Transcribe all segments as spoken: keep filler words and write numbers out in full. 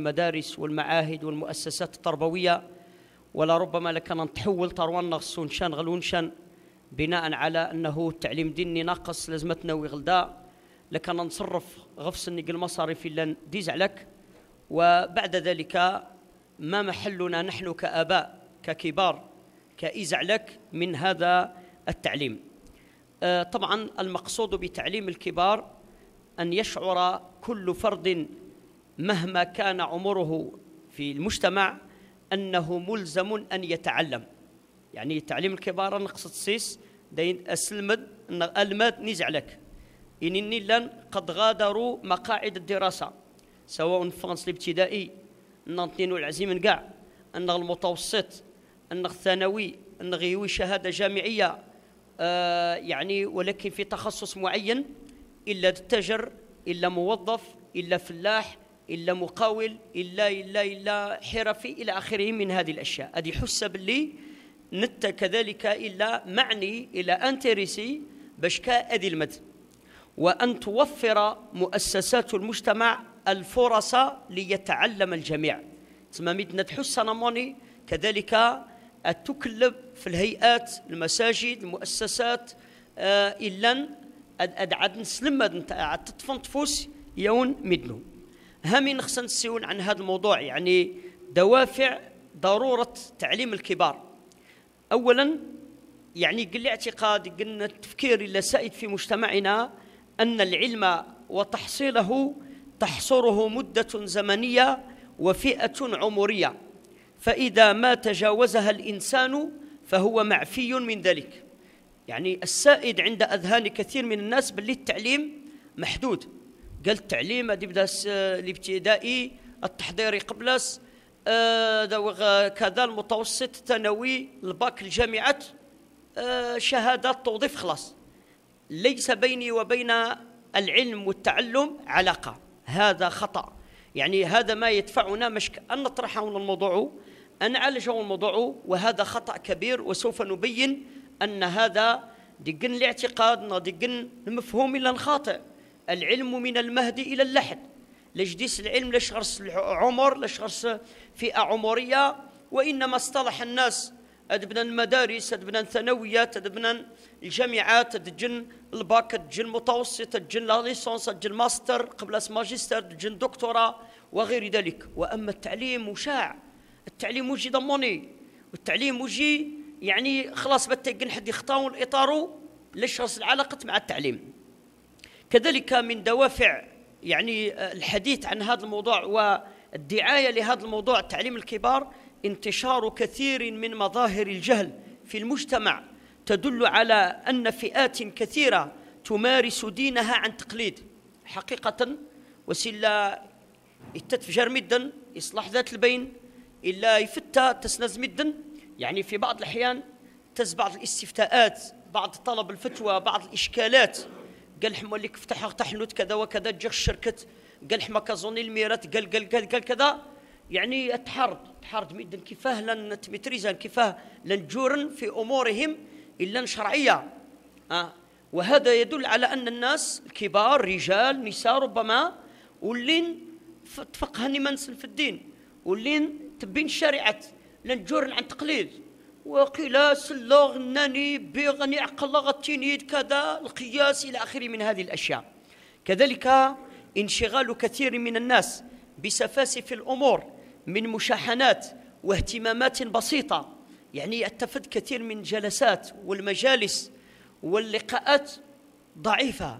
المدارس والمعاهد والمؤسسات التربوية، ولا ربما لكان نتحول ترونا غسون شان غلون شان بناء على أنه التعليم ديني ناقص لازمتنا ويغلدا، لكان نصرف غفص النقل المصاريف إلا ديز عليك. وبعد ذلك ما محلنا نحن كآباء ككبار كإزعلك من هذا التعليم؟ آه طبعا المقصود بتعليم الكبار أن يشعر كل فرد مهما كان عمره في المجتمع أنه ملزم أن يتعلم. يعني تعليم الكبار نقصد سيس دين أسلمد أن الماد نزعلك إنني لن قد غادروا مقاعد الدراسة، سواء فرنسا الابتدائي ننطينو العزيم نقاع أن المتوسط أن الثانوي أن غيوي شهادة جامعية، آه يعني ولكن في تخصص معين، إلا التاجر إلا موظف إلا فلاح إلا مقاول إلا إلا إلا حرفي إلى آخره من هذه الأشياء. هذه حسب اللي نت كذلك إلا معني إلى أنتريسي باش كأدي المد، وأن توفر مؤسسات المجتمع الفرص ليتعلم الجميع. تسمى مدنا تحس نموني كذلك التكلب في الهيئات المساجد المؤسسات آه إلا أدعد نسلم تطفن تفوس يون مدنو. همي نخصن نسيون عن هذا الموضوع، يعني دوافع ضرورة تعليم الكبار. أولا يعني قل اعتقاد قلنا التفكير اللي سائد في مجتمعنا أن العلم وتحصيله تحصره مدة زمنية وفئة عمرية، فإذا ما تجاوزها الإنسان فهو معفي من ذلك. يعني السائد عند أذهان كثير من الناس باللي التعليم محدود. قال التعليم هذا يبدا الابتدائي التحضيري قبلس آه كذا المتوسط الثانوي الباك الجامعات آه شهادات توظيف خلاص. ليس بيني وبين العلم والتعلم علاقة، هذا خطأ. يعني هذا ما يدفعنا مشك أن نطرح هنا الموضوع أن نعالج الموضوع، وهذا خطأ كبير وسوف نبين أن هذا دقن الاعتقاد دقن المفهوم إلا خاطئ. العلم من المهد إلى اللحد، لجديس العلم لشغرس عمر لشغرس فئة عمرية، وإنما اصطلح الناس أدبنا المدارس أدبنا الثانويات أدبنا الجامعات أدجن الباك أدجن المتوسط أدجن لا ليسونس أدجن ماستر قبل ماجستير أدجن دكتوراه وغير ذلك. وأما التعليم مشاع، التعليم وجي ضمني، والتعليم وجي يعني خلاص بتقن حد يختارون إطاره لشخص العلاقة مع التعليم. كذلك من دوافع يعني الحديث عن هذا الموضوع والدعاية لهذا الموضوع تعليم الكبار انتشار كثير من مظاهر الجهل في المجتمع تدل على أن فئات كثيرة تمارس دينها عن تقليد حقيقة. وسلا يتتفجر مدا إصلاح ذات البين إلا يفتى تسنز مدا. يعني في بعض الأحيان تز بعض الاستفتاءات بعض طلب الفتوى بعض الإشكالات، قال حمولي فتح تحنوت كذا وكذا جا الشركة قال حما كازوني الميرات قال قال قال, قال كذا. يعني تحرض تحرض ميدن كيفاه لن تمتريزان كيفاه لن جورن في أمورهم إلا شرعية. آه. وهذا يدل على أن الناس الكبار رجال نساء ربما ولين تفقهني منسل في الدين ولين تبين شريعة لن جورن عن تقليد وقيل سلوغ ناني بيغني عقل غتينيد كذا القياس إلى آخره من هذه الأشياء. كذلك انشغال كثير من الناس بسفاسف الأمور من مشاحنات واهتمامات بسيطة. يعني اتفد كثير من جلسات والمجالس واللقاءات ضعيفة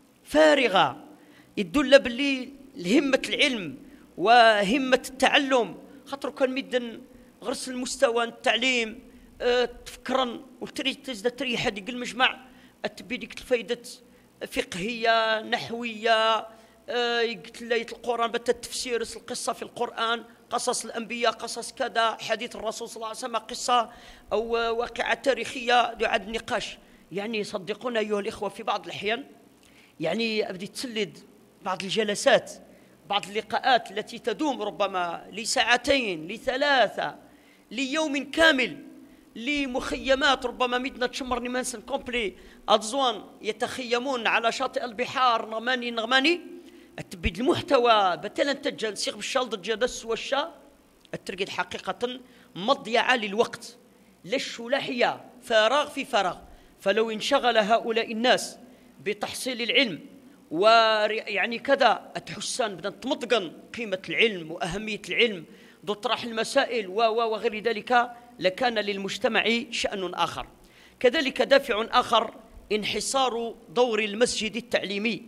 فارغة يدل باللي همة العلم وهمة التعلم خاطر كان مدن غرس المستوى التعليم أه تفكرا وتري تزداد تري حد يقول مجمع تبي ديك الفايدة فقهية نحوية أه يقتل القرآن بتا التفسير القصة في القرآن قصص الأنبياء قصص كذا حديث الرسول صلى الله عليه وسلم قصة أو واقعة تاريخية يعد نقاش. يعني صدقونا أيها الإخوة في بعض الأحيان يعني أبدي تسلد بعض الجلسات بعض اللقاءات التي تدوم ربما لساعتين لثلاثة ليوم كامل لمخيمات ربما مدنا تشمرني منسن كومبلي أدزوان يتخيمون على شاطئ البحار نغماني نغماني التبيد المحتوى بتلا تجل سيغ بالشالد الجدس والشا الترقيد حقيقة مضيعة للوقت للشلاحية فراغ في فراغ. فلو انشغل هؤلاء الناس بتحصيل العلم ويعني كذا أتحسان بدأ تمضغن قيمة العلم وأهمية العلم ضد طرح المسائل وغير ذلك لكان للمجتمع شأن آخر. كذلك دافع آخر انحصار دور المسجد التعليمي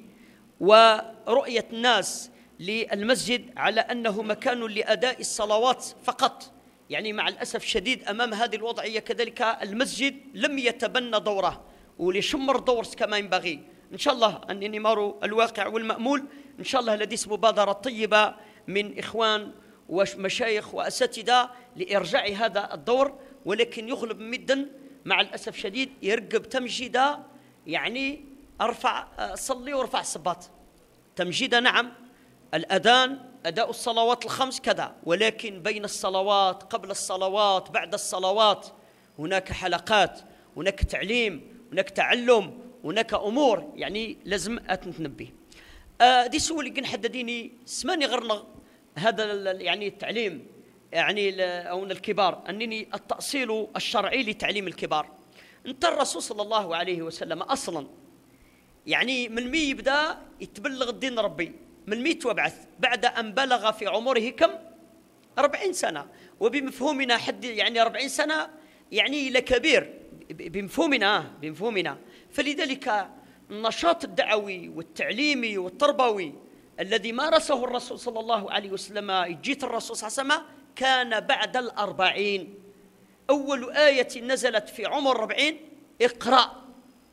ورؤية الناس للمسجد على أنه مكان لأداء الصلوات فقط. يعني مع الأسف الشديد أمام هذه الوضعية كذلك المسجد لم يتبنى دوره وليشمر دور كما ينبغي. إن شاء الله أن نمر الواقع والمأمول إن شاء الله لديس مبادرة طيبة من إخوان ومشايخ وأساتذة لإرجاع هذا الدور، ولكن يغلب مدا مع الأسف الشديد يرقب تمجيدة. يعني أرفع صلي ورفع الصباط تمجيدة، نعم الأذان أداء الصلوات الخمس كذا، ولكن بين الصلوات قبل الصلوات بعد الصلوات هناك حلقات، هناك تعليم، هناك تعلم، هناك أمور يعني لازم أتنتنبه. آه دي سؤال اللي حدديني سماني غرنا هذا يعني التعليم يعني أو الكبار أنني التأصيل الشرعي لتعليم الكبار. أنت الرسول صلى الله عليه وسلم أصلا يعني من مي يبدأ يتبلغ الدين ربي من مي توبعث بعد أن بلغ في عمره كم؟ أربعين سنة. وبمفهومنا حد يعني أربعين سنة يعني لكبير بمفهومنا بمفهومنا فلذلك النشاط الدعوي والتعليمي والتربوي الذي مارسه الرسول صلى الله عليه وسلم جيت الرسول صلى الله عليه وسلم كان بعد الأربعين. أول آية نزلت في عمر أربعين اقرأ،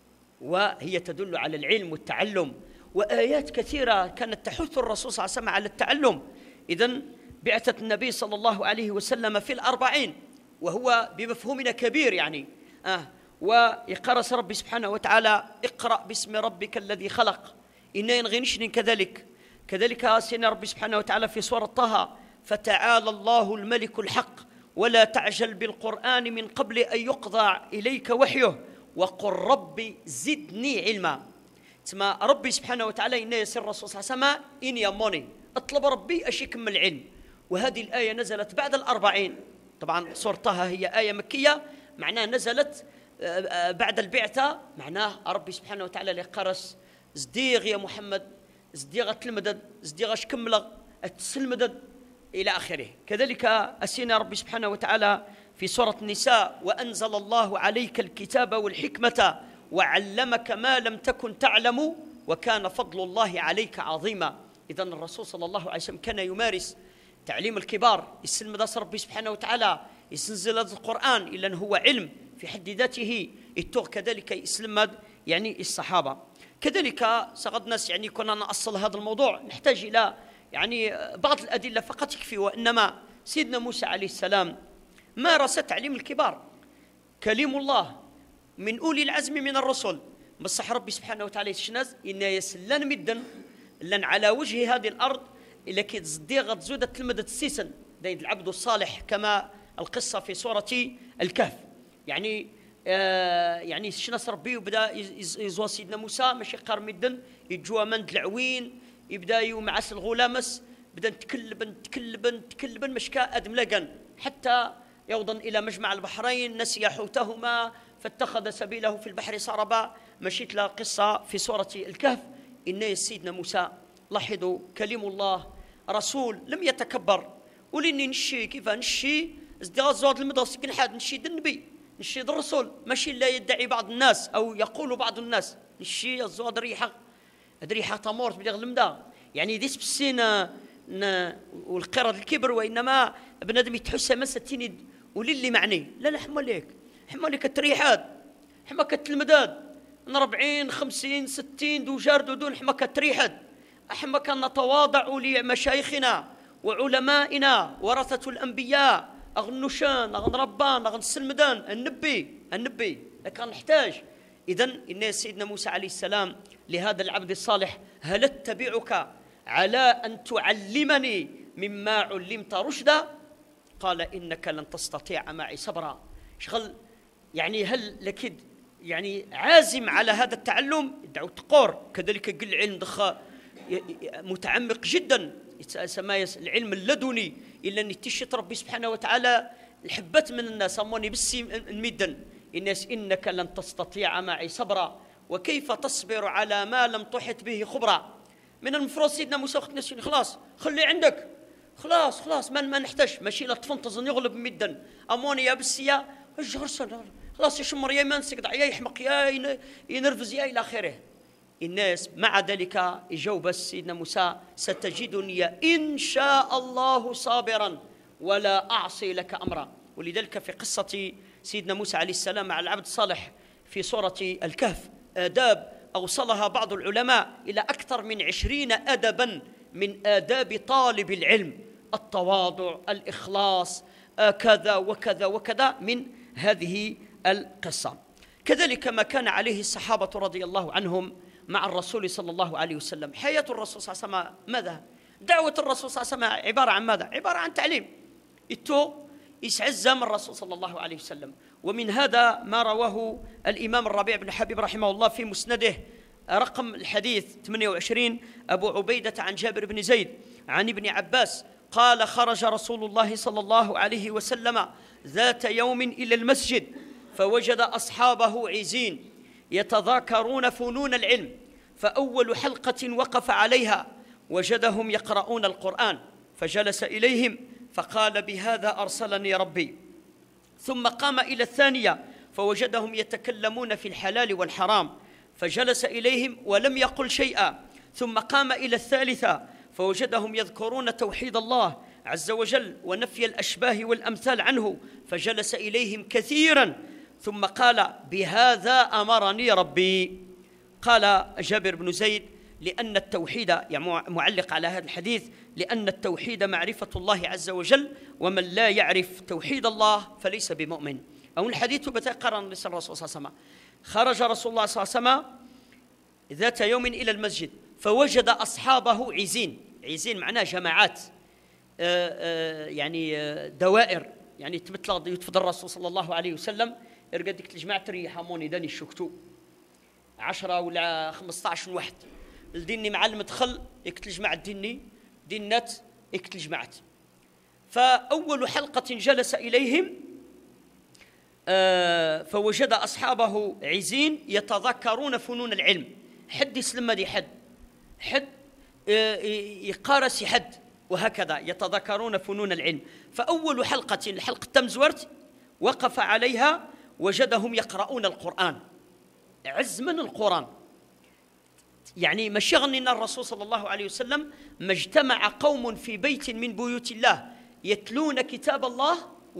وهي تدل على العلم والتعلم، وآيات كثيرة كانت تحث الرسول صلى الله عليه وسلم على التعلم. إذن بعثة النبي صلى الله عليه وسلم في الأربعين وهو بمفهومنا كبير يعني آه ويقرس ربي سبحانه وتعالى اقرأ باسم ربك الذي خلق إنا ينغنشن كذلك كذلك سيدنا ربي سبحانه وتعالى في سورة طه فتعالى الله الملك الحق ولا تعجل بالقرآن من قبل أن يقضى إليك وحيه وقل ربي زدني علما. تسمى ربي سبحانه وتعالى إن يسر الرسول صلى الله عليه وسلم إن يموني اطلب ربي أشي كم العلم. وهذه الآية نزلت بعد الأربعين. طبعا سورة طه هي آية مكية معناها نزلت بعد البعثة، معناه ربي سبحانه وتعالى لقرس زديغ يا محمد زديغة المدد زديغة شكملغ المدد إلى آخره. كذلك أسينا ربي سبحانه وتعالى في سورة النساء وأنزل الله عليك الكتاب والحكمة وعلمك ما لم تكن تعلم وكان فضل الله عليك عظيما. إذن الرسول صلى الله عليه وسلم كان يمارس تعليم الكبار يسلم داس ربي سبحانه وتعالى يسنزل القرآن إلا أنه هو علم في حد ذاته التوغ كذلك يسلم يعني الصحابة. كذلك سقد ناس يعني كنا نأصل هذا الموضوع نحتاج إلى يعني بعض الأدلة فقط يكفي، وإنما سيدنا موسى عليه السلام مارس تعليم الكبار كليم الله من أولي العزم من الرسل. بصح ربي سبحانه وتعالى يشناز إن يسلن مدا لن على وجه هذه الأرض إلا كي تصديغ زودة المدة السيسن دين العبد الصالح كما القصة في سورة الكهف. يعني آه يعني شناس ربي وبدا يزوى سيدنا موسى ماشي قار مدن يجوا مند العوين يبدا يمعس الغلامس بدا نتكلبن تكلبن تكلبن مشكا ادم لقن حتى يوضن الى مجمع البحرين نسي حوتهما فاتخذ سبيله في البحر سربا. مشيت له قصه في سوره الكهف ان سيدنا موسى لاحظوا كلم الله رسول لم يتكبر ولاني نشي كيف نشي ازدغاز زود المدرسه كل حد نشي النبي نشي الرسول ماشي لا يدعي بعض الناس او يقول بعض الناس نشي الزود ريحه ريحه تمور بلغ المدا يعني ديس بالسينا والقرد الكبر، وانما بنادم يتحس مستيني وللي معني لا لا حما ليك حما ليك التريحات حما كتلمداد من أربعين خمسين ستين دو جار دون حما كتريحات حما كان نتواضع لمشايخنا وعلمائنا ورثة الأنبياء أغنشان أغن ربان أغن السلمدان النبي النبي لكن نحتاج. إذن إن سيدنا موسى عليه السلام لهذا العبد الصالح هل اتبعك على أن تعلمني مما علمت رشدا قال إنك لن تستطيع معي صبرا. شغل يعني هل لكد يعني عازم على هذا التعلم دعو تقور كذلك قل علم دخا متعمق جدا، يسمى العلم اللدني، إلا أن تشت ربي سبحانه وتعالى الحبت من الناس أموني بسي المدن الناس إنك لن تستطيع معي صبرا وكيف تصبر على ما لم تحط به خبرا. من المفروض سيدنا موسى وقت خلاص خلي عندك، خلاص خلاص ما ما نحتاج ماشي لا تفنتظن يغلب مدن أموني يا بسيا الجهر خلاص يشمر يا يمنسك يا يحمق يا ينرفز يا إلى آخره. الناس مع ذلك يجاوب سيدنا موسى ستجدني إن شاء الله صابرا ولا أعصي لك أمرا. ولذلك في قصة سيدنا موسى عليه السلام مع العبد الصالح في سورة الكهف آداب أوصلها بعض العلماء إلى أكثر من عشرين أدبا من آداب طالب العلم، التواضع، الإخلاص، كذا وكذا وكذا من هذه القصة. كذلك ما كان عليه الصحابة رضي الله عنهم مع الرسول صلى الله عليه وسلم. حياة الرسول صلى الله عليه وسلم ماذا؟ دعوة الرسول صلى الله عليه وسلم عبارة عن ماذا؟ عبارة عن تعليم. إتو يسعز من الرسول صلى الله عليه وسلم. ومن هذا ما رواه الإمام الربيع بن حبيب رحمه الله في مسنده رقم الحديث ثمانية وعشرين أبو عبيدة عن جابر بن زيد عن ابن عباس قال خرج رسول الله صلى الله عليه وسلم ذات يوم إلى المسجد فوجد أصحابه عزين يتذاكرون فنون العلم، فأول حلقة وقف عليها وجدهم يقرؤون القرآن فجلس إليهم فقال بهذا أرسلني ربي. ثم قام إلى الثانية فوجدهم يتكلمون في الحلال والحرام فجلس إليهم ولم يقل شيئا. ثم قام إلى الثالثة فوجدهم يذكرون توحيد الله عز وجل ونفي الأشباه والأمثال عنه فجلس إليهم كثيرا. ثم قال بهذا أمرني ربي. قال جابر بن زيد لأن التوحيد، يعني معلق على هذا الحديث، لأن التوحيد معرفة الله عز وجل ومن لا يعرف توحيد الله فليس بمؤمن. أو الحديث بتقرن لسان الرسول صلى الله عليه وسلم. خرج رسول الله صلى الله عليه وسلم ذات يوم إلى المسجد فوجد أصحابه عزين. عزين معناه جماعات، يعني دوائر، يعني تمثل يتفضل الرسول صلى الله عليه وسلم يرقد ديك الجماعة تريح موني داني الشكتو عشرة ولا خمسطاش واحد الديني مع المدخل يكتل جماعة ديني دينات يكتل جماعات. فأول حلقة جلس إليهم فوجد أصحابه عزين يتذكرون فنون العلم. حد يسلم دي حد حد يقارس حد وهكذا يتذكرون فنون العلم. فأول حلقة الحلقة تمزورت وقف عليها وجدهم يقرؤون القرآن. عز من القرآن، يعني ما شغلنا الرسول صلى الله عليه وسلم ما اجتمع قوم في بيت من بيوت الله يتلون كتاب الله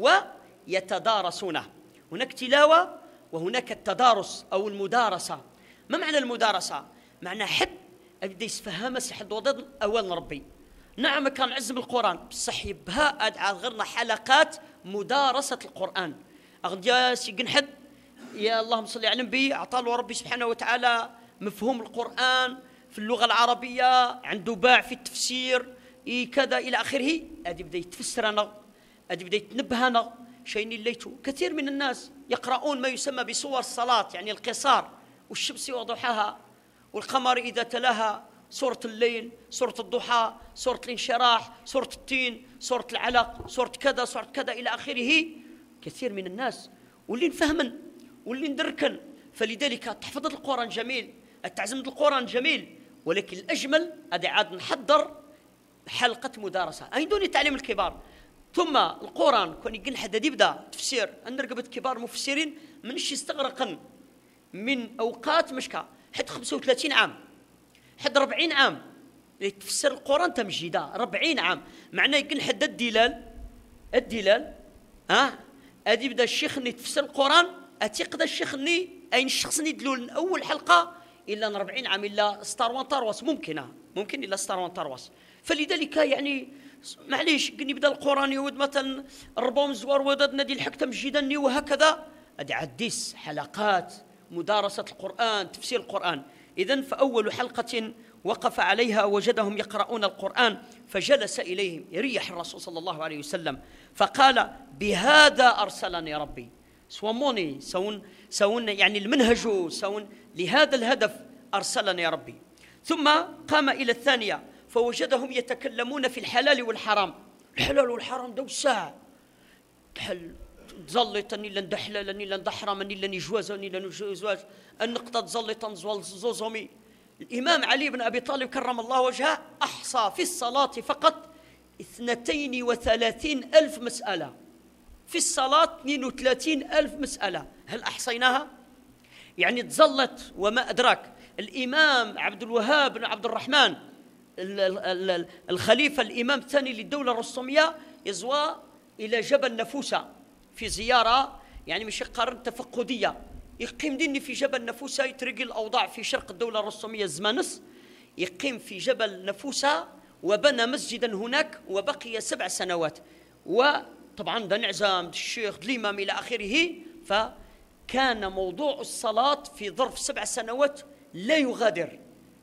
ويتدارسونه. هناك تلاوة وهناك التدارس أو المدارسة. ما معنى المدارسة؟ معنى حد أبدا يسفهمها حد وضد أول ربي. نعم كان عزم القرآن بصح يبها أدعى غيرنا حلقات مدارسة القرآن. أغديا سيقن حد يا اللهم صل على النبي أعطاه ربي سبحانه وتعالى مفهوم القرآن في اللغة العربية، عنده باع في التفسير إيه كذا إلى آخره. أدي بدأ يتفسر أنا، أدي بدأ يتنبه أنا شيء ليته. كثير من الناس يقرؤون ما يسمى بصور الصلاة، يعني القصار، والشمس وضحاها والقمر إذا تلاها، سورة الليل، سورة الضحى، سورة الانشراح، سورة التين، سورة العلق، سورة كذا، سورة كذا إلى آخره. كثير من الناس واللي نفهمن واللي ندركن. فلذلك تحفظ القرآن جميل، التعزم القرآن جميل، ولكن الأجمل هذا عاد نحضر حلقة مدارسة أي دون تعليم الكبار. ثم القرآن كون يقول حد يبدأ تفسير أن رقبة كبار مفسرين منش يستغرقن من أوقات مشكا حد خمسة وثلاثين عام حد أربعين عام تفسر القرآن تمجيدا أربعين عام. معناه يقول حد الدلال الدلال ها أدي يبدأ الشيخ اللي تفسر القرآن أتيقظ الشيخ اللي أين الشخص اللي يدلول أول حلقة إلا أربعين عام إلا ستاروان تارواس ممكن ممكن إلا ستاروان تارواس. فلذلك يعني معليش قلني بدأ القرآن يود مثلا الربوم زوار ودد نادي الحكتم جيدني وهكذا. أدي عديس حلقات مدارسة القرآن تفسير القرآن. إذن فأول حلقة وقف عليها وجدهم يقرؤون القرآن فجلس إليهم يريح الرسول صلى الله عليه وسلم فقال بهذا أرسلني ربي. سوموني سون سون يعني المنهج سون لهذا الهدف أرسلني ربي. ثم قام إلى الثانية فوجدهم يتكلمون في الحلال والحرام. الحلال والحرام دو الساعة تحل تزلط اني لن دحلال اني لن دحرم اني لن يجواز اني لن يجواز النقطة تزلط نزوال زوزومي. الإمام علي بن أبي طالب كرم الله وجهه أحصى في الصلاة فقط اثنتين وثلاثين ألف مسألة، في الصلاة اثنين وثلاثين ألف مسألة. هل أحصيناها؟ يعني تزلط وما أدراك. الإمام عبد الوهاب بن عبد الرحمن الخليفة الإمام الثاني للدولة الرسومية يزوى إلى جبل نفوسة في زيارة يعني مش قارن تفقدية، يقيم ديني في جبل نفوسة يترقي الأوضاع في شرق الدولة الرسومية الزمانس، يقيم في جبل نفوسة وبنى مسجدا هناك وبقي سبع سنوات. وطبعا ده نعزام الشيخ الإمام إلى آخره. فكان موضوع الصلاة في ظرف سبع سنوات لا يغادر.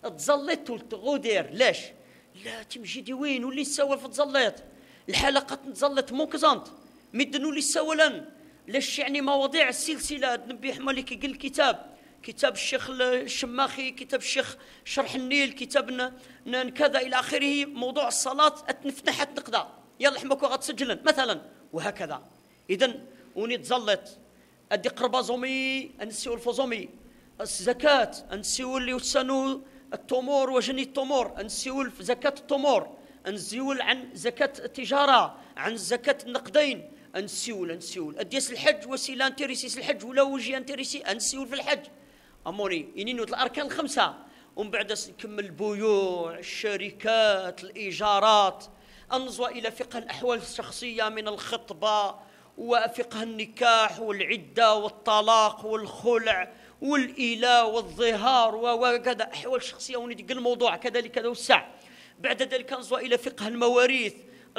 تزلط وتغادر ليش؟ لا تمشي دي وين واللي تسوى في تزلط الحلقة تزلط موكزانت مدنوا لي سولا ليش يعني مواضيع السلسلة نبي حمالك يقل الكتاب كتاب الشيخ الشماخي، كتاب الشيخ شرح النيل، كتاب كذا إلى آخره. موضوع الصلاة أتنفتحت نقدا يلا حماكو غتسجلن مثلا وهكذا. إذن وني تزلط أدي قربا زومي أنسيو الفوزومي الزكاة أنسيو اللي وسانو التمور وجني التمور أنسيو زكاة التمور أنسيول عن زكاة التجارة عن زكاة النقدين أنسيول أنسيول أديس الحج وسيلة انتريسيس الحج ولا وجي انتريسي أنسيول في الحج أموني ينينو الأركان الخمسة. ومن بعد نكمل البيوع الشركات الإيجارات أنظر إلى فقه الأحوال الشخصية من الخطبة وفقه النكاح والعدة والطلاق والخلع والإيلاء والظهار وكذا أحوال شخصية وندق الموضوع كذلك كذا والسع. بعد ذلك ننظر إلى فقه المواريث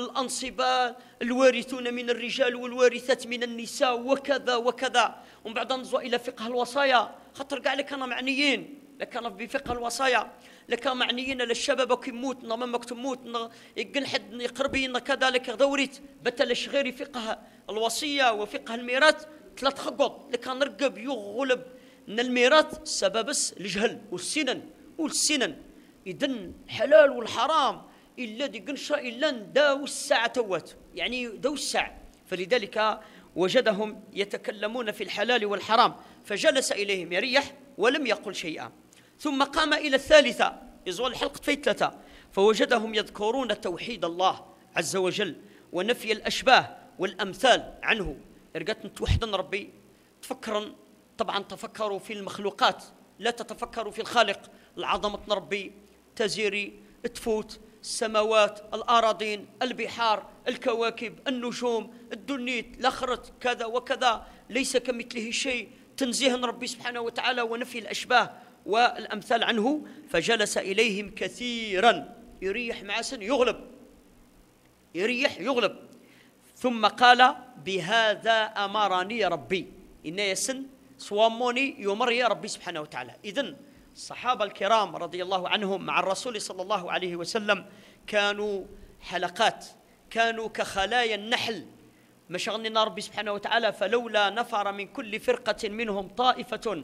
الأنصبة الوارثون من الرجال والوارثات من النساء وكذا وكذا. ومن بعد ننظر إلى فقه الوصايا خاطر كاع اللي كانوا معنيين لكان بفقه الوصايا لكان معنيين للشباب كي يموت مامك تموت يقل حد يقربين كذلك دوريت بتل شغيري فقه الوصية وفقه الميراث ثلاث خقط لكان نرقب يغلب من الميراث سبب الجهل والسنن والسنن. إذن حلال والحرام إلا دي قنشة إلا داو الساعة توات يعني داو الساعة. فلذلك وجدهم يتكلمون في الحلال والحرام فجلس إليهم يريح ولم يقل شيئا. ثم قام إلى الثالثة يزول الحلقة في ثلاثة فوجدهم يذكرون توحيد الله عز وجل ونفي الأشباه والأمثال عنه. رقت نتوحدن ربي تفكرن طبعا تفكروا في المخلوقات لا تتفكروا في الخالق. العظمة ربي تزيري تفوت السماوات الأراضين البحار الكواكب النجوم الدنيت الأخرت كذا وكذا ليس كمثله شيء تنزيه ربي سبحانه وتعالى ونفي الأشباه والأمثال عنه. فجلس إليهم كثيرا يريح معسن يغلب يريح يغلب. ثم قال بهذا أمرني ربي إن يسن صواموني يمر يا ربي سبحانه وتعالى. إذن الصحابة الكرام رضي الله عنهم مع الرسول صلى الله عليه وسلم كانوا حلقات كانوا كخلايا النحل مشغلنا ربي سبحانه وتعالى فلولا نفر من كل فرقة منهم طائفة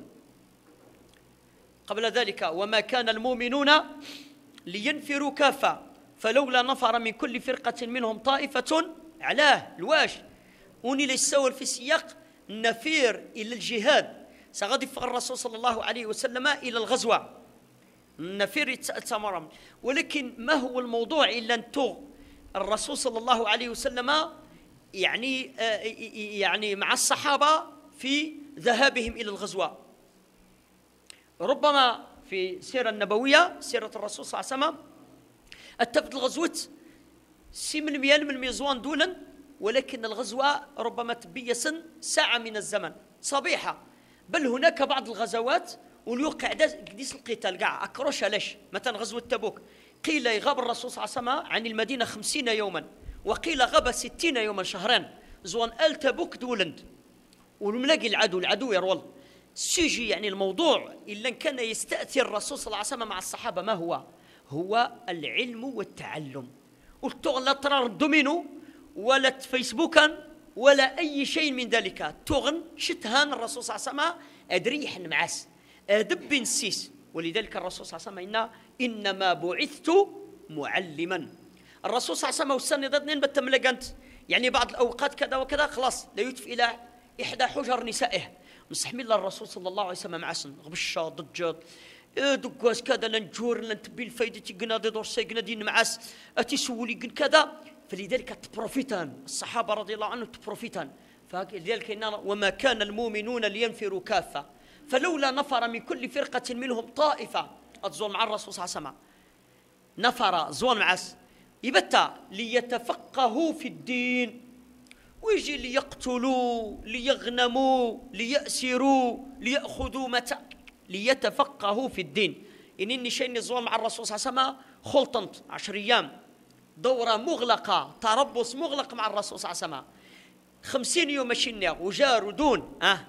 قبل ذلك وما كان المؤمنون لينفروا كافة فلولا نفر من كل فرقة منهم طائفة علاه الواش وني ليسول في سياق النفير إلى الجهاد سغضف الرسول صلى الله عليه وسلم إلى الغزوة النفير يتسامر. ولكن ما هو الموضوع إلا أن الرسول صلى الله عليه وسلم يعني يعني مع الصحابة في ذهابهم إلى الغزوة. ربما في السيرة النبوية سيرة الرسول صلى الله عليه وسلم اتفت الغزوة سي من ميال من ميزوان دولا ولكن الغزوة ربما تبيسن ساعة من الزمن صبيحة. بل هناك بعض الغزوات واليوقع قديس القتال قاع أكروش ليش مثلا غزوة تبوك قيل يغاب الرسول صلى الله عليه وسلم عن المدينة خمسين يوما وقيل غاب ستين يوما شهرين زوان آل تبوك دولند ولملاقي العدو العدو يرول سيجي. يعني الموضوع إلا كان يستأثر الرسول صلى الله عليه وسلم مع الصحابة ما هو هو العلم والتعلم. والتغن لا ترى الدومينو ولا فيسبوكا ولا أي شيء من ذلك. تغن شتهان الرسول صلى الله عليه وسلم أدريح معاس أدب نسيس ولذلك الرسول صلى الله عليه وسلم إنما بعثت معلما. الرسول صلى الله عليه وسلم والسنة ضدنين بتملقنت يعني بعض الأوقات كذا وكذا خلاص لا يدفع إلى إحدى حجر نسائه مستحمل الرسول صلى الله عليه وسلم مع سن غبشة ضجات دقاس كذا لنجور لنتبي الفايدة تجنادي دور سيجنا دين معاس أتي سولي جن كذا. فلذلك تبروفيتان الصحابة رضي الله عنهم تبروفيتان. فلذلك وما كان المؤمنون لينفروا كافة فلولا نفر من كل فرقة منهم طائفة أتزول مع الرسول صلى الله عليه وسلم نفر زول معاس يبتع ليتفقهوا في الدين ويجي ليقتلوا ليغنموا ليأسروا ليأخذوا متى ليتفقهوا في الدين. إنني شيء نزول مع الرسول صلى الله عليه وسلم خلطنت عشر أيام دورة مغلقة تربص مغلق مع الرسول صلى الله عليه وسلم خمسين يوم مشينا وجاروا دون أه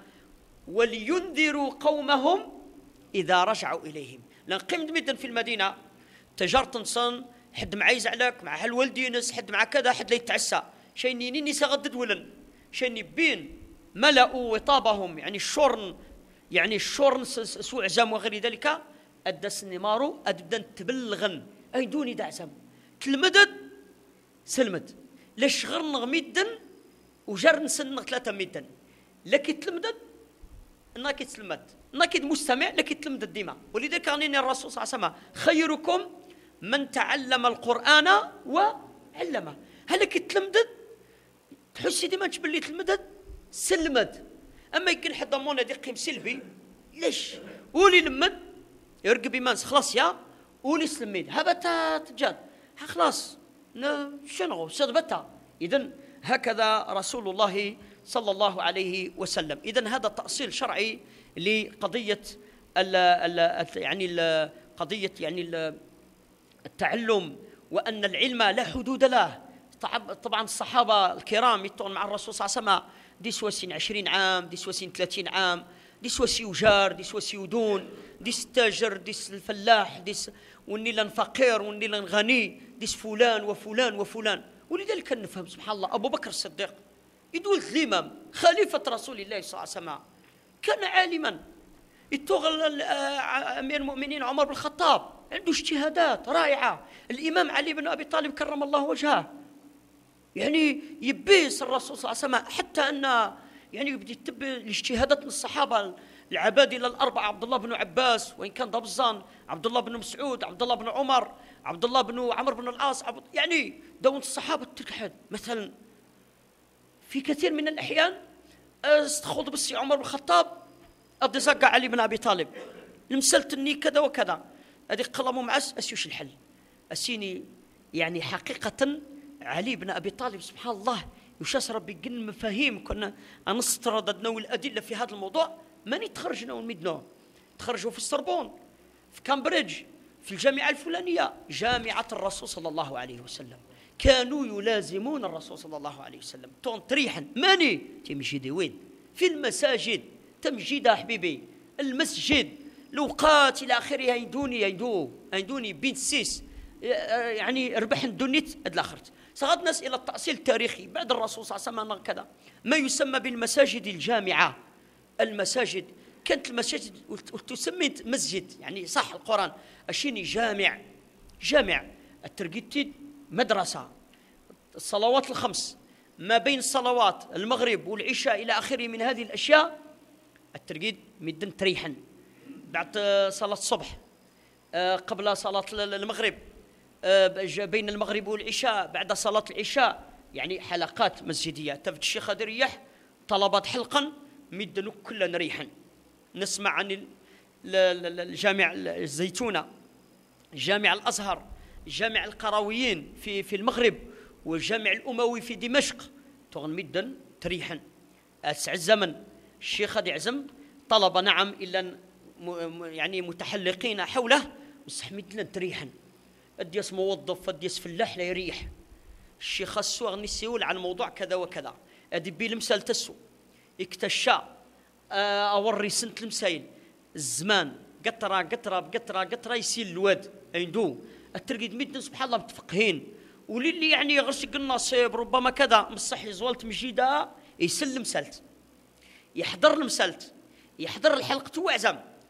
ولينذروا قومهم إذا رجعوا إليهم. لأن قمت مدن في المدينة تجارت نصن حد معايز عليك مع هالولد ينس حد مع كذا حد لا يتعسى شيني نيني سغدد ولن شيني بين ملأوا وطابهم يعني الشورن يعني الشورن سوء عزام وغير ذلك أدس النمارو أدبدا تبلغن أي دوني دعزم تلمدد سلمد ليش غرن ميدن وجرن سن ثلاثة ميدن لكن تلمدد انك تلمد انك مستمع لكن تلمدد ديما. ولذلك كان الرسول صلى الله عليه وسلم خيركم من تعلم القرآن وعلمه. هلك تلمدد تحسي ديما تجبل لي تلمدد سلمد. اما يمكن حد ضمونا دي قيم سلبي ليش ولي لمد يرقب يمانس خلاص يا ولي سلميد هبتا تجاد خلاص شنو سدبتها. اذن هكذا رسول الله صلى الله عليه وسلم. اذن هذا تأصيل شرعي لقضيه ال ال يعني ال قضيه يعني ال التعلم وأن العلم لا حدود له. طبعا الصحابة الكرام يطون مع الرسول صلى الله عليه وسلم دي سواسين عشرين عام دي سواسين ثلاثين عام دي سواسي وجار دي سواسي ودون دي ستاجر دي الفلاح دي ونيلا فقير ونيلا غني دي فلان وفلان وفلان. ولذلك نفهم سبحان الله أبو بكر الصديق يدول الإمام خليفة رسول الله صلى الله عليه وسلم كان عالما يتوغل أمير المؤمنين عمر بن الخطاب عنده اجتهادات رائعة. الإمام علي بن أبي طالب كرم الله وجهه يعني يبيس الرسول صلى الله عليه وسلم حتى أن يعني يبدي يتبع الاجتهادات من الصحابة العبادلة الأربعة عبد الله بن عباس وإن كان ضبزان عبد الله بن مسعود عبد الله بن عمر عبد الله بن عمرو بن العاص يعني دون الصحابة تلحد مثلا في كثير من الأحيان استخوض بس عمر بن الخطاب أبدي زقع علي بن أبي طالب المسلتني كذا وكذا هذه قلموا معس أسيوش الحل أسيني يعني حقيقة علي بن أبي طالب سبحان الله يشاس ربي قلنا مفاهيم كنا نسترددنا والأدلة في هذا الموضوع من يتخرجنا ونمدنا تخرجوا في السربون في كامبريدج في الجامعة الفلانية جامعة الرسول صلى الله عليه وسلم كانوا يلازمون الرسول صلى الله عليه وسلم تون تريحا ماني تمجيدي وين في المساجد تمجيد حبيبي المسجد لوقات إلى آخره يدوني يدو يدوني بين سيس يعني ربحن دونيت الآخرت. صغدنا إلى التأصيل التاريخي بعد الرسول صلى الله عليه وسلم كذا ما يسمى بالمساجد الجامعة. المساجد كانت المساجد تسمى مسجد يعني صح القرآن أشيني جامع جامع الترقيتي مدرسة الصلوات الخمس ما بين الصلوات المغرب والعشاء إلى آخره من هذه الأشياء الترقيد مدن تريحا بعد صلاة الصبح قبل صلاة المغرب بين المغرب والعشاء بعد صلاة العشاء يعني حلقات مسجدية تفت الشيخ دريح طلبات حلقا مدن كلنا ريحا. نسمع عن الجامع الزيتونة جامع الأزهر جامع القرويين في في المغرب والجامع الأموي في دمشق تغن مدن تريحا. أسع الزمن الشيخ هذا عزم طلب نعم إلا يعني متحلقين حوله بصح مدن تريحا أديس موظف أديس فلاح لا يريح. الشيخ السوغ نسيول عن موضوع كذا وكذا أدي بي المسال تسو اكتشا أوري سنة المسايل الزمان قطرة قطرة بقطرة قطرة يسيل الواد عنده الترقيد مدن سبحان الله متفقهين وللي يعني غرسق النصيب ربما كذا مصح زولت مجيدة يسلم سلت يحضر المسلت يحضر الحلقة وعزم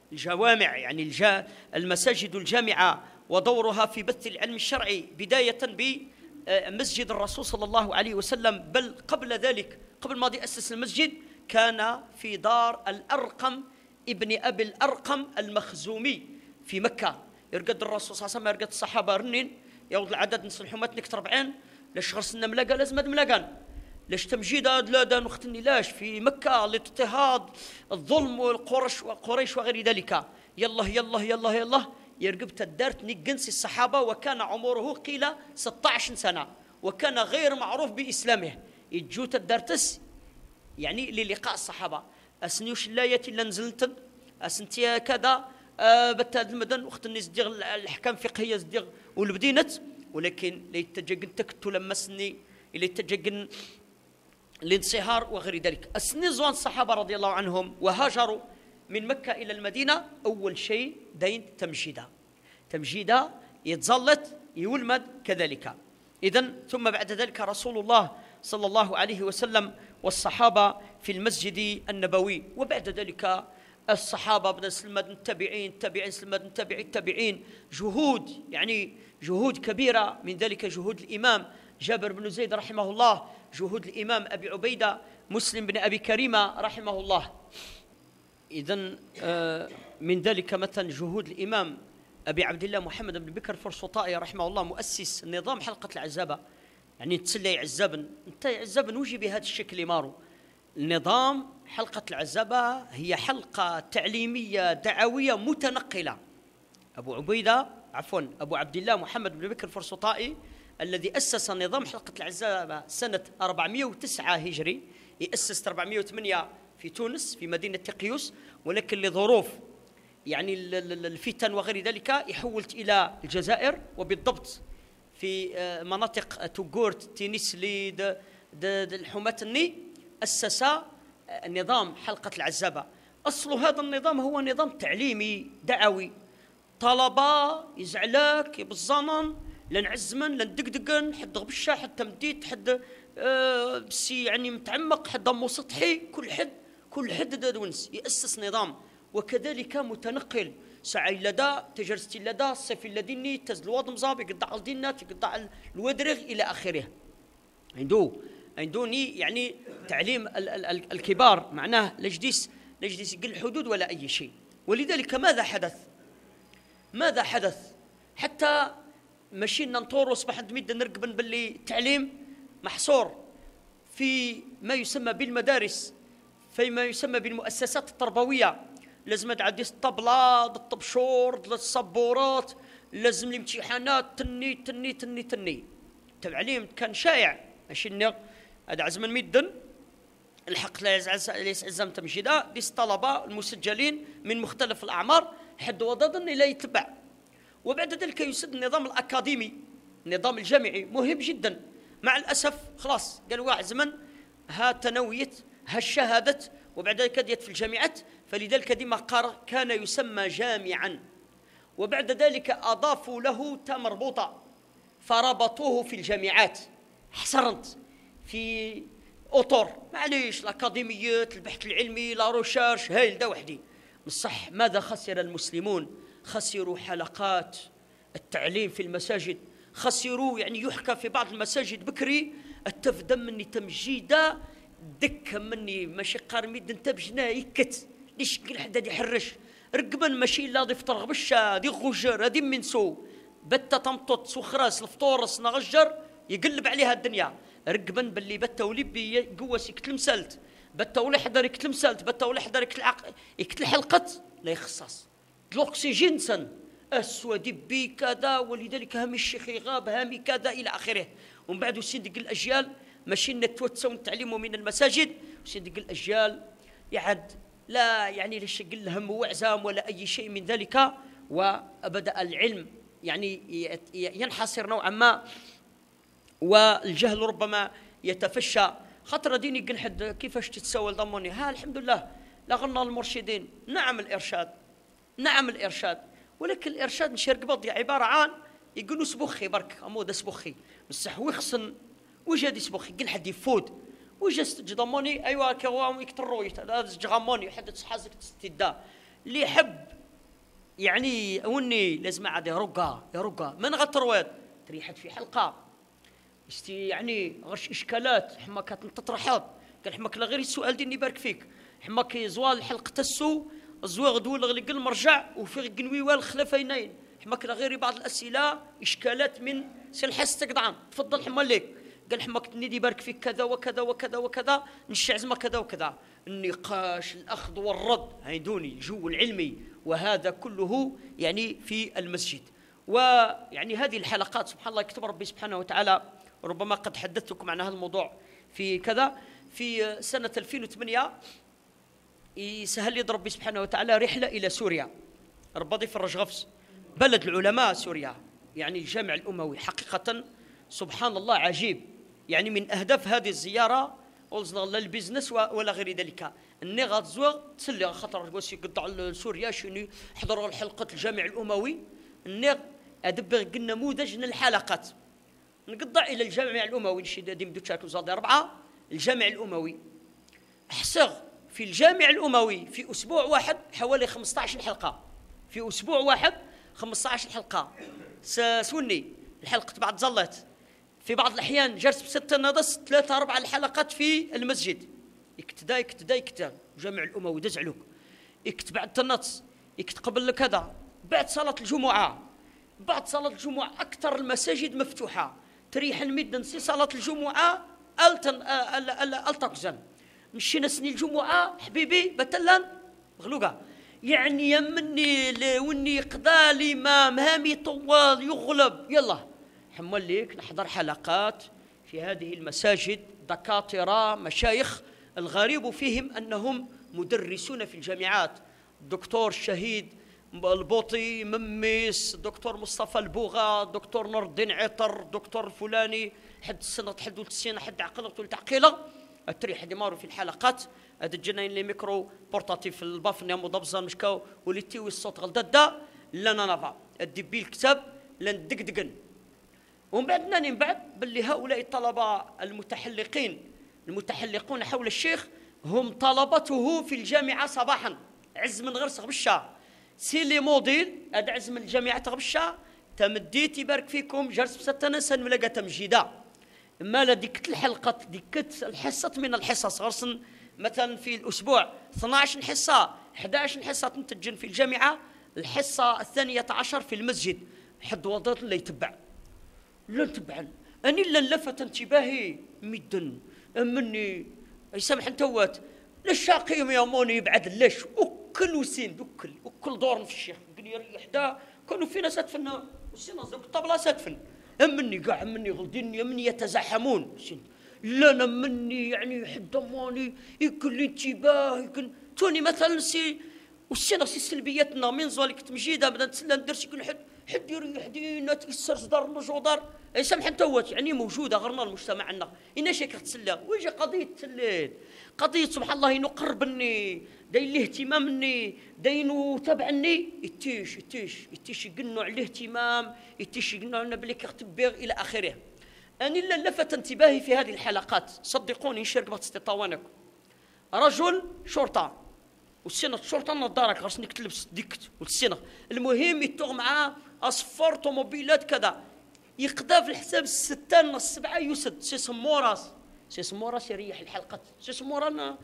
الجوامع يعني الجا المساجد الجامعة ودورها في بث العلم الشرعي، بداية بمسجد الرسول صلى الله عليه وسلم، بل قبل ذلك قبل ما يأسس المسجد كان في دار الأرقم ابن أبي الأرقم المخزومي في مكة. يرقد الرسول صلى الله عليه وسلم يرقد الصحابة رنين يوض العدد نصلحوا متنك تربعين لاش غرسنا ملاقا لازم هاد ملاقان لاش تمجيد هاد لا نختني لاش في مكة الاضطهاد الظلم والقرش وقريش وغير ذلك. يلا يلا يلا يلا يرقب تدارت نقنس الصحابة، وكان عمره قيل ستة عشر سنة، وكان غير معروف بإسلامه. يجو تدارتس يعني للقاء الصحابة أسنيوش اللاية اللي نزلت أسنتيا كذا أه بتاد المدن وقت الناس ديال الأحكام الفقهية ديال والبدينة، ولكن ليتجن تكتو لمسني اللي تجن الانصهار وغير ذلك. أسني زوان الصحابة رضي الله عنهم وهاجروا من مكة إلى المدينة، أول شيء دين تمجيدا تمجيدا يتزلط يولمد كذلك. إذن ثم بعد ذلك رسول الله صلى الله عليه وسلم والصحابة في المسجد النبوي، وبعد ذلك الصحابة بن سلمة التابعين تابعين سلمة التابعين التابعين جهود يعني جهود كبيرة، من ذلك جهود الإمام جابر بن زيد رحمه الله، جهود الإمام أبي عبيدة مسلم بن أبي كريمة رحمه الله. إذن من ذلك مثلا جهود الإمام أبي عبد الله محمد بن بكر الفرسطائي رحمه الله، مؤسس نظام حلقة العزابة، يعني تسلي عزابا انت عزابا وجي بهذا الشكل مارو. النظام حلقة العزابة هي حلقة تعليمية دعوية متنقلة. أبو عبيدة عفوا أبو عبد الله محمد بن بكر الفرسطائي الذي أسس نظام حلقة العزابة سنة أربعمائة وتسعة هجري، يأسس أربعمائة وثمانية في تونس في مدينة تقيوس، ولكن لظروف يعني الفتن وغير ذلك يحولت إلى الجزائر، وبالضبط في مناطق توغورت تينيسلي الحماة الني أسس نظام حلقة العزابة. أصل هذا النظام هو نظام تعليمي دعوي، طلبة يزعلاك بالزمن لنعزمن لندقدقن حد غبشة حد تمديد حد أه بسي يعني متعمق حد ضمو سطحي، كل حد كل حد دادونس يأسس نظام، وكذلك متنقل سعي لدى تجرستي لدى الصيف الذي تزل الوضم مزاب يقطع الدينات يقطع الودرغ إلى آخره. عنده عندوني يعني تعليم ال ال ال الكبار معناه لجديس لجديس يقل حدود ولا أي شيء. ولذلك ماذا حدث ماذا حدث حتى مشينا نطور وصبح نمد نرقبن باللي التعليم محصور في ما يسمى بالمدارس، فيما يسمى بالمؤسسات التربوية. لازم تعدي الطبلات الطبشور الصبورات، لازم الامتحانات تني تني تني تني. التعليم كان شائع ماشي نغ هذا عزم ميدن الحق لا يعزم تمجيدا ديس الطلبة المسجلين من مختلف الأعمار حد وضد لا يتبع. وبعد ذلك يسد النظام الأكاديمي النظام الجامعي مهم جدا. مع الأسف خلاص قالوا عزمن ها تنويت ها الشهادة، وبعد ذلك ديت في الجامعات، فلذلك ديما كان يسمى جامعا. وبعد ذلك أضافوا له تا مربوطة فربطوه في الجامعات، حصرت في أطر معليش الأكاديميات البحث العلمي لا روشارش هاي لدا وحدي. بالصح ماذا خسر المسلمون؟ خسروا حلقات التعليم في المساجد، خسروا يعني يحكى في بعض المساجد بكري التفدم مني تمجيدا دك مني ماشي قارمي دنت بجنا يكت ليش كل حد هادي يحرش رقبا ماشي لا ضيف طرغ بشا دي غجر هادي من سو بتا تمطط سخراس الفطورس نغجر يقلب عليها الدنيا رقبا باللي بتا ولي قوس يكتل مسالت بتا ولا حضر يكتل مسالت بتا ولا حضر يكتل عق... يكتل حلقت لا يخصص الاكسجين سن اسود بي كذا، ولذلك هامي الشيخ يغاب هامي كذا الى اخره. ومن بعد سيدق الاجيال ماشي نتوتسون التعليم من المساجد، وسيدق الاجيال يعد لا يعني لا شقل هم وعزام ولا اي شيء من ذلك، وبدا العلم يعني ينحصر نوعا ما، والجهل ربما يتفشى. خطر ديني قل حد كيفاش تتسوى ضمني ها الحمد لله لغنا المرشدين. نعم الارشاد نعم الارشاد، ولكن الارشاد نشرق بضي عباره عن يقولوا سبخي برك امود سبخي بصح ويخصن وجادي سبخي قل حد يفود وجست جضموني ايوا كوام يكتروا هذا جغموني حد حازك تستدا اللي يحب يعني وني لازم عاد يرقى يرقى من غترواد تريحت في حلقه استي يعني غش اشكالات حماك تطرحات قال حماك لا غير السؤال ديني بارك فيك حماك زوال حلقه السو الزواغ دول غلق المرجع وفي قنويوال خلفينين حماك لا غير بعض الاسئله اشكالات من سلحس تقطعن تفضل حما ليك قال حماك ندي بارك فيك كذا وكذا وكذا وكذا نشعزمه كذا وكذا النقاش الاخذ والرد هيدوني الجو العلمي وهذا كله يعني في المسجد. ويعني هذه الحلقات سبحان الله يكتب ربي سبحانه وتعالى ربما قد حدثتكم عن هذا الموضوع في كذا في سنة ألفين وثمانية يسهل لي ربي سبحانه وتعالى رحلة إلى سوريا رباطي في الرجغفس بلد العلماء سوريا يعني الجامع الأموي حقيقة سبحان الله عجيب يعني من أهداف هذه الزيارة لا البيزنس ولا غير ذلك اني غتزوغ تسلي خاطر واش يقطع سوريا شنو حضروا حلقه الجامع الاموي اني ادبر نموذج من الحلقات نقطع الى الجامع الاموي شي ديم دوتشات وزاد اربعه الجامع الاموي احسغ في الجامع الاموي في اسبوع واحد حوالي خمسة عشر حلقه في اسبوع واحد خمسة عشر حلقه سوني الحلقه بعد زلات في بعض الأحيان جلس بستة نص ثلاثة أربعة الحلقات في المسجد يكتدا يكتدا يكتدا جامع الأموي دز علوك يكتب بعد النص يكتب قبل كذا بعد صلاة الجمعة بعد صلاة الجمعة أكثر المساجد مفتوحة تريح المدن سي صلاة الجمعة ألتن ألتقزن مشينا سني الجمعة حبيبي بتلان غلوقة يعني يمني وني قضالي ما مهامي طوال يغلب يلا حمل ليك نحضر حلقات في هذه المساجد دكاترة مشايخ الغريب فيهم أنهم مدرسون في الجامعات الدكتور الشهيد البوطي مميس دكتور مصطفى البوغا دكتور نور الدين عطر دكتور الفلاني حد السنة حد السنة حد عقلة التعقيلة التريح ديمارو في الحلقات هذا الجناين لي ميكرو بورتاتيف البافن يا مضبزان مشكاو وليتيوي الصوت غلددا لنا نافا الدبي الكتاب لن دقدقن ومن بعد ناني من بعد باللي هؤلاء الطلبة المتحلقين المتحلقون حول الشيخ هم طلبته في الجامعة صباحا عز من غرس غبشة سيلي موديل هذا عز من الجامعة غبشة تمديت يبارك فيكم جلس بستنا سن ملقى تمجيدا ما لا ديكت الحلقة ديكت الحصة من الحصص غرسن مثلا في الأسبوع اثنتا عشرة حصة أحد عشر حصة تنتجن في الجامعة الحصة الثانية عشر في المسجد حد وضعت اللي يتبع لا تبعن اني لا لفت انتباهي مدن مني يسامح انتوات للشاقي يا موني يبعد ليش وكل وسين دوكل وكل دور في الشيخ قال يريح دا كانوا في ناس تفن وسين قصدك الطبله تفن مني قاع مني غلدين مني يتزاحمون لا انا مني يعني حد موني يكون لي انتباه يكون توني مثلا سي والسنه سي سلبياتنا من زوالك تمجيده بدا نتسلى ندرس يكون حد حد يريح دينا تيسر صدر نجودر اي سامح انتوات يعني موجوده غرنا المجتمع عندنا اين شي كتسلى ويجي قضيه تسليت قضيه سبحان الله نقربني داين ليه اهتمامني داينو تبعني يتيش يتيش يتيش يقنوا على الاهتمام يتيش يقنوا لنا بلي كتبيغ الى اخره. اني لا لفت انتباهي في هذه الحلقات صدقوني نشارك باستطاوانكم رجل شرطه والسنة الشرطة نظارك خاصني تلبس ديكت والسنة المهم يتوغ معاه اصفار طوموبيلات كذا يقدا في الحساب الستان السبعة يسد سي سموراس سي سموراس يريح الحلقات سي سمورا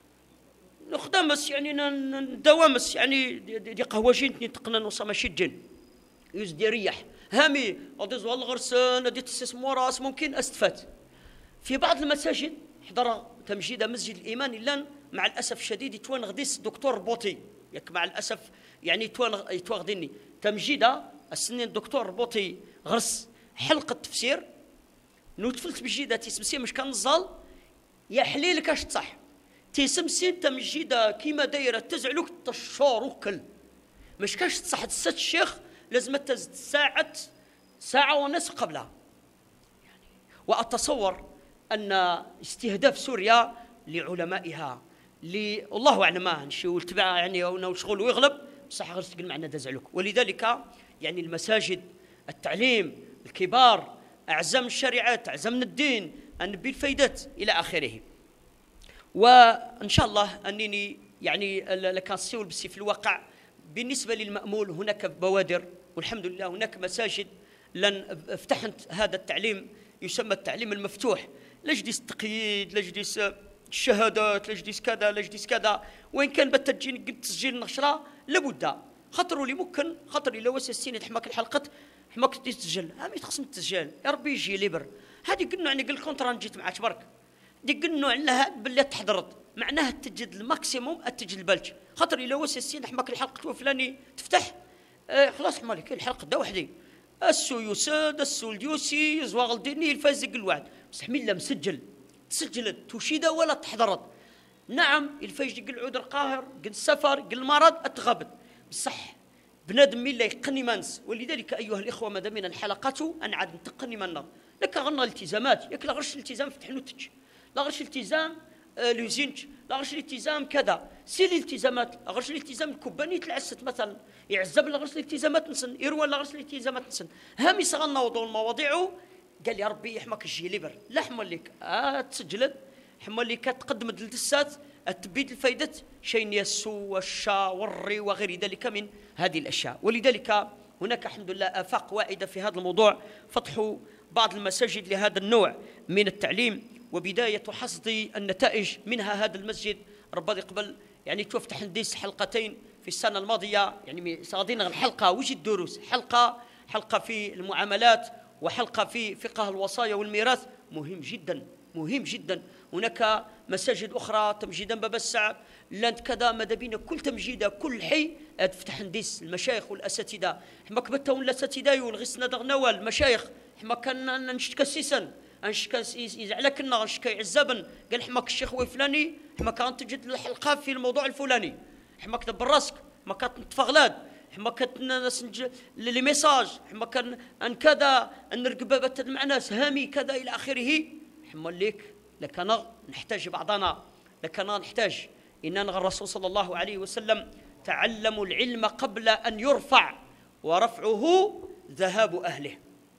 نخدمس يعني ندوامس يعني دي قهوجين نتقنا نوصا ماشي الجن يزد يريح هامي غادي زوال الغرسان ديت سي سموراس ممكن استفاد في بعض المساجد حضر تمجيد مسجد الايمان الا مع الاسف الشديد يتوان غديس دكتور بوطي ياك مع الاسف يعني يتوان يتواغديني تمجيده السنين الدكتور بوطي غرس حلقه تفسير نوتفلت بجيده تيسمسي مش كنزال يا حليلك اش تصح تيسمسي تمجيده كيما دايره تزعلوك تشور وكل مش كاش تصح تسد الشيخ لازم تزد ساعه ساعه ونصف قبلها يعني واتصور ان استهداف سوريا لعلمائها لي والله اعلم ما نمشيو التبع يعني ونشغل ويغلب بصح غير تقول معنا دازعلوك ولذلك يعني المساجد التعليم الكبار اعزام الشريعات اعزام الدين النبي الفايدات الى اخره. وان شاء الله انني يعني لكنسيول بسي في الواقع بالنسبة للمأمول هناك بوادر، والحمد لله هناك مساجد لن افتحنت هذا التعليم يسمى التعليم المفتوح، لجديس التقييد، لجديس الشهادات، لجديس كذا لجديس كذا، وإن كان بتجين قد تسجيل النشرة لابد خاطر اللي ممكن خاطر إلا واسع السنين حماك الحلقة حماك تسجل هم يتخصم التسجيل يا ربي يجي ليبر. هذه قلنا يعني قل كونترا جيت معك برك دي قلنا لها باللي تحضرت معناها تجد الماكسيموم تجد البلج خاطر إلا واسع السنين حماك الحلقة وفلاني تفتح آه خلاص حمالك الحلقة دا وحدي السو يساد السو الديوسي زواغ الديني الفازق الواحد بصح مين لا مسجل تسجلت توشيدا ولا تحضرت. نعم الفايج قل عود القاهر قل السفر قل المرض اتغابت بصح بنادم مين لا يقني مانس. ولذلك ايها الاخوه ما دامنا الحلقات ان عاد نتقني منا لك غنى الالتزامات ياك لا غرش الالتزام فتح نوتج لا غرش الالتزام آه لوزينج لا غرش الالتزام كذا سي الالتزامات غرش الالتزام الكوباني تلعست مثلا يعزب لا غرش الالتزامات نسن يروى لا غرش الالتزامات نسن هامي صغنا وضو المواضيع قال لي ربي يحمك الجي ليبر لا حمل لك آه تسجلت حمل لك تقدم الدلسات التبيد الفايدة شيء يسو والشا والري وغير ذلك من هذه الأشياء. ولذلك هناك الحمد لله آفاق واعدة في هذا الموضوع فتح بعض المساجد لهذا النوع من التعليم وبداية حصد النتائج منها هذا المسجد ربنا يقبل يعني توفتح نديس حلقتين في السنة الماضية يعني صادين الحلقة وش الدروس حلقة حلقة في المعاملات وحلقة في فقه الوصايا والميراث مهم جدا مهم جدا. هناك مساجد أخرى تمجيدا باب السعد لاند كذا ماذا بينا كل تمجيدة كل حي تفتح نديس المشايخ والأساتذة حما كبتهم الأساتذة والغسنا دغنوا المشايخ حما كان نشتكى السيسن نشتكى يزعل كنا نشتكى عزابا قال حماك الشيخ وفلاني حما كان تجد الحلقة في الموضوع الفلاني حما كتب راسك حما كانت تفغلاد حما كانت لي ميساج حما كان ان كذا ان رقبه المعنى هامي كذا الى اخره حما ليك لكن نحتاج بعضنا لكن نحتاج ان الرسول صلى الله عليه وسلم تعلموا العلم قبل ان يرفع ورفعه ذهاب اهله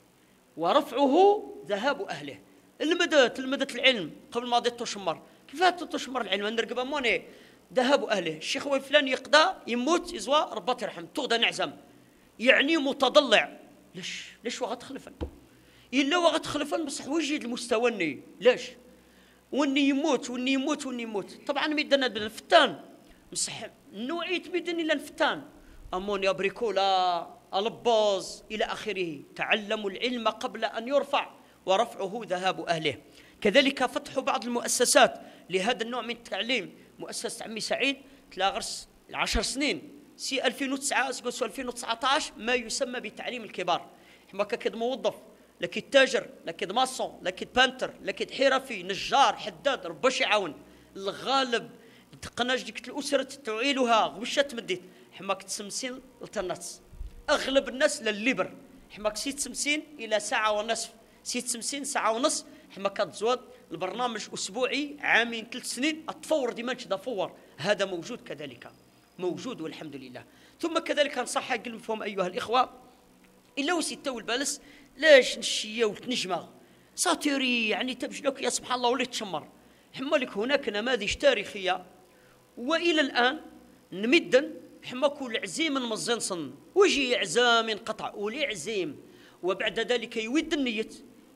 ورفعه ذهاب اهله. المدت المدت العلم قبل ما تشمر كيف تشمر العلم نرقبه موني ذهاب اهله الشيخ وفلان يقضى يموت يزوى ربات يرحم تغدى نعزم يعني متضلع ليش ليش وغا تخلفن الا وغا تخلفن بصح وجد المستوى الني ليش واني يموت واني يموت واني يموت طبعا ميدنا الفتان بصح نوعيه ميدني الا الفتان امونيا بريكولا الباز الى اخره. تعلموا العلم قبل ان يرفع ورفعه ذهاب اهله. كذلك فتح بعض المؤسسات لهذا النوع من التعليم مؤسسة عمي سعيد تلا غرس عشر سنين سي ألفين وتسعة سكوسو ألفين وتسعطاش ما يسمى بتعليم الكبار حما كاكد موظف لكن تاجر لكن ماسون لكن بانتر لكن حرفي نجار حداد رباش يعاون الغالب تقناش ديك الاسره تعيلها غبشات مديت حماك تسمسين التناس اغلب الناس للليبر حماك سي تسمسين الى ساعه ونصف سي تسمسين ساعه ونص حماك تزود البرنامج اسبوعي عامين ثلاث سنين التفور ديما كذا فور هذا موجود كذلك موجود والحمد لله. ثم كذلك نصح قل مفهوم ايها الاخوه الا وسيتو البالس لاش نشيه وتنجمه ساتيري يعني تبجلك يا سبحان الله وليت تشمر حمالك هناك نماذج تاريخيه والى الان نمدا حما كل عزيم مزنصن وجي عزام انقطع ولي عزيم وبعد ذلك يود النية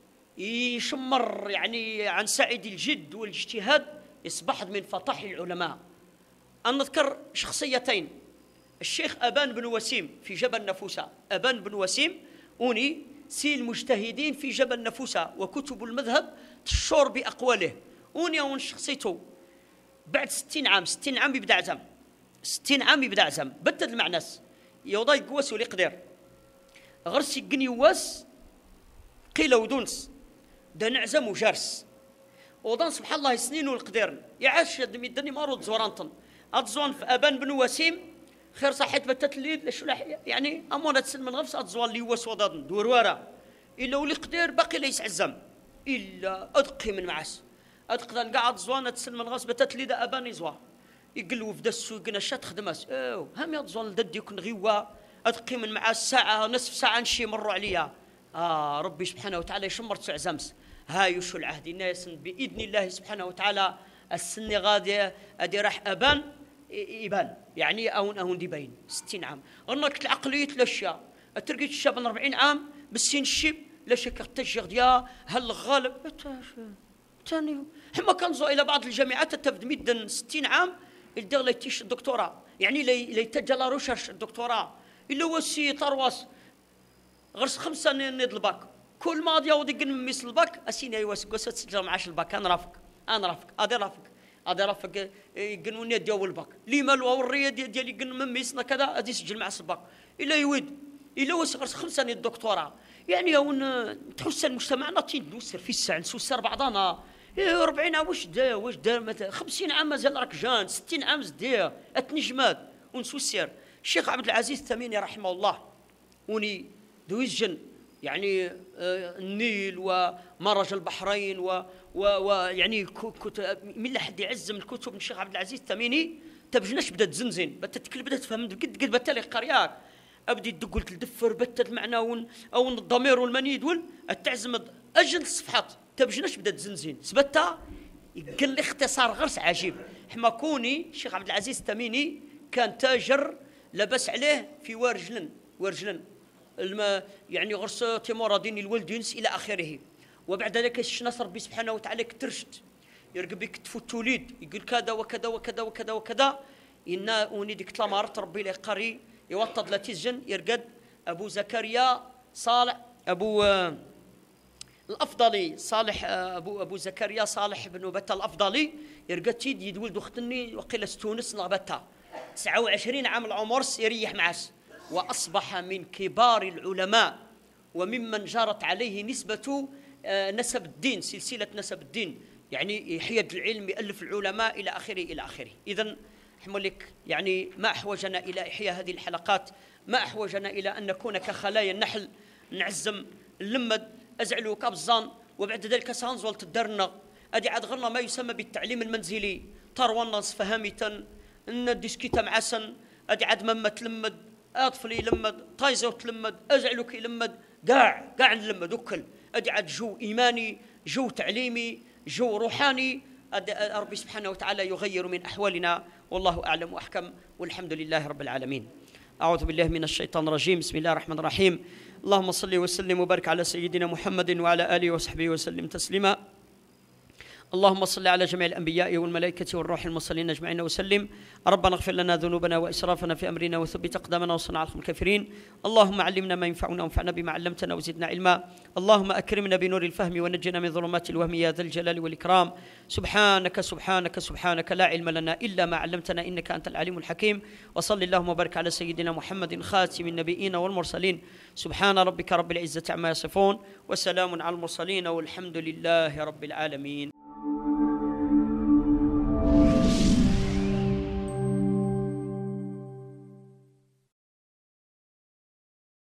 يشمر يعني عن سعيد الجد والاجتهاد يصبح من فطاح العلماء. أنا نذكر شخصيتين الشيخ أبان بن وسيم في جبل نفوسة أبان بن وسيم أوني سي المجتهدين في جبل نفوسة وكتب المذهب تشور بأقواله أوني أون شخصيته بعد ستين عام ستين عام يبدأ عزم ستين عام يبدأ عزم بدد المعناس يوضاي قواس ولي قدير غرسي قنيواس قيل ودونس دا نعزم وجارس ودان سبحان الله سنين والقدير يعاش دمي دني مارود زورانطن أتزوان في أبان بن وسيم خير صحيت بتتليد لشو يعني أمونة سلم الغفص أتزوان لي وسودان دور ورا إلا ولي قدير باقي ليس عزم إلا أدقي من معاس أدقي قاعد زوانة سلم الغفص بتتليد أبان يزوان يقلوا في دسو قنا شات خدماس أوه هم يتزوان لدد يكون غيوة أدقي من معاس ساعة نصف ساعة نشي مروا عليا آه ربي سبحانه وتعالى يشمر تسع زمس هاي وشو العهد الناس بإذن الله سبحانه وتعالى السن غادي أدي راح أبان يبان يعني أون أون دي باين ستين عام غنك العقلية الأشياء تلقيت الشاب من أربعين عام بالسين الشيب لا شك التشغ ديا هل غالب ثاني حما كنزو إلى بعض الجامعات تبد مدن ستين عام يدير ليتيش الدكتوراه يعني لي يتجه لروشرش الدكتوراه إلا وسي طرواس غرس خمسة نيد الباك كل ما ديا ودي قن ميس الباك أسيني أيواس قصة تسجل معاش الباك أنا رافق أنا رافق أدي رافق أدي رافق يقنوني ديال الباك لي مالو أورية ديالي قن من ميسنا كذا أدي سجل معاش الباك إلا يويد إلا وسي غرس خمسة نيد الدكتوراه يعني يون تحس المجتمع تين نوسر في الساعة نسوسر بعضنا أربعين عام واش دا واش دا مثلا خمسين عام مازال راك جان ستين عام زدير اتنجماد ونسوسر الشيخ عبد العزيز الثميني رحمه الله وني دويجن يعني النيل ومرج البحرين ويعني من لحد يعزم الكتب من الشيخ عبد العزيز الثميني تبجناش بدات تزنزن بدات تكل بدات تفهم قد قد بتالي قرياك ابدي تقول تدفر بت المعنى او الضمير والمنيد وال التعزمد اجل الصفحات تبجناش بدات تزنزين سبتها قال لي اختصار غرس عجيب حما كوني الشيخ عبد العزيز الثميني كان تاجر لبس عليه في ورجلن ورجلن الما يعني غرس تيمور ديني الولدينس الى اخره وبعد ذلك الشناس ربي سبحانه وتعالى كترشت يرقب بك تفوت توليد يقول كذا وكذا وكذا وكذا وكذا إنا وني ديك تلامارت ربي لي قري يوطد لتيزن يرقد ابو زكريا صالح ابو آه الافضلي صالح آه ابو ابو زكريا صالح بن بتا الافضلي يرقد تيد يدولد اختني وقيل تونس نغبتها تسعة وعشرين عام العمر يريح معاس واصبح من كبار العلماء وممن جرت عليه نسبه آه نسب الدين سلسله نسب الدين يعني يحيد العلم يالف العلماء الى اخره الى اخره. اذا حمولك يعني ما احوجنا الى احياء هذه الحلقات ما احوجنا الى ان نكون كخلايا النحل نعزم اللمد ازعلوا كابزان وبعد ذلك سانزول تدرنا ادي عاد غرنا ما يسمى بالتعليم المنزلي ترونس فهميتا ان ديسكيتا معسن ادي عاد مما تلمد اطفلي لمد طايزو تلمد ازعلوك يلمد كاع كاع نلمد وكل ادي عاد جو ايماني جو تعليمي جو روحاني ربي سبحانه وتعالى يغير من احوالنا والله اعلم واحكم والحمد لله رب العالمين. أعوذ بالله من الشيطان الرجيم. بسم الله الرحمن الرحيم. اللهم صل وسلم وبارك على سيدنا محمد وعلى آله وصحبه وسلم تسليما. اللهم صل على جميع الأنبياء والملائكة والروح المرسلين أجمعين وسلم. ربنا اغفر لنا ذنوبنا وإسرافنا في أمرنا وثبت أقدامنا وانصرنا على القوم الكافرين. اللهم علمنا ما ينفعنا وانفعنا بما علمتنا وزدنا علما. اللهم أكرمنا بنور الفهم ونجنا من ظلمات الوهم يا ذا الجلال والإكرام. سبحانك سبحانك سبحانك لا علم لنا إلا ما علمتنا إنك أنت العليم الحكيم. وصل اللهم وبارك على سيدنا محمد خاتم النبيين والمرسلين. سبحان ربك رب العزة عما يصفون وسلام على المرسلين والحمد لله رب العالمين.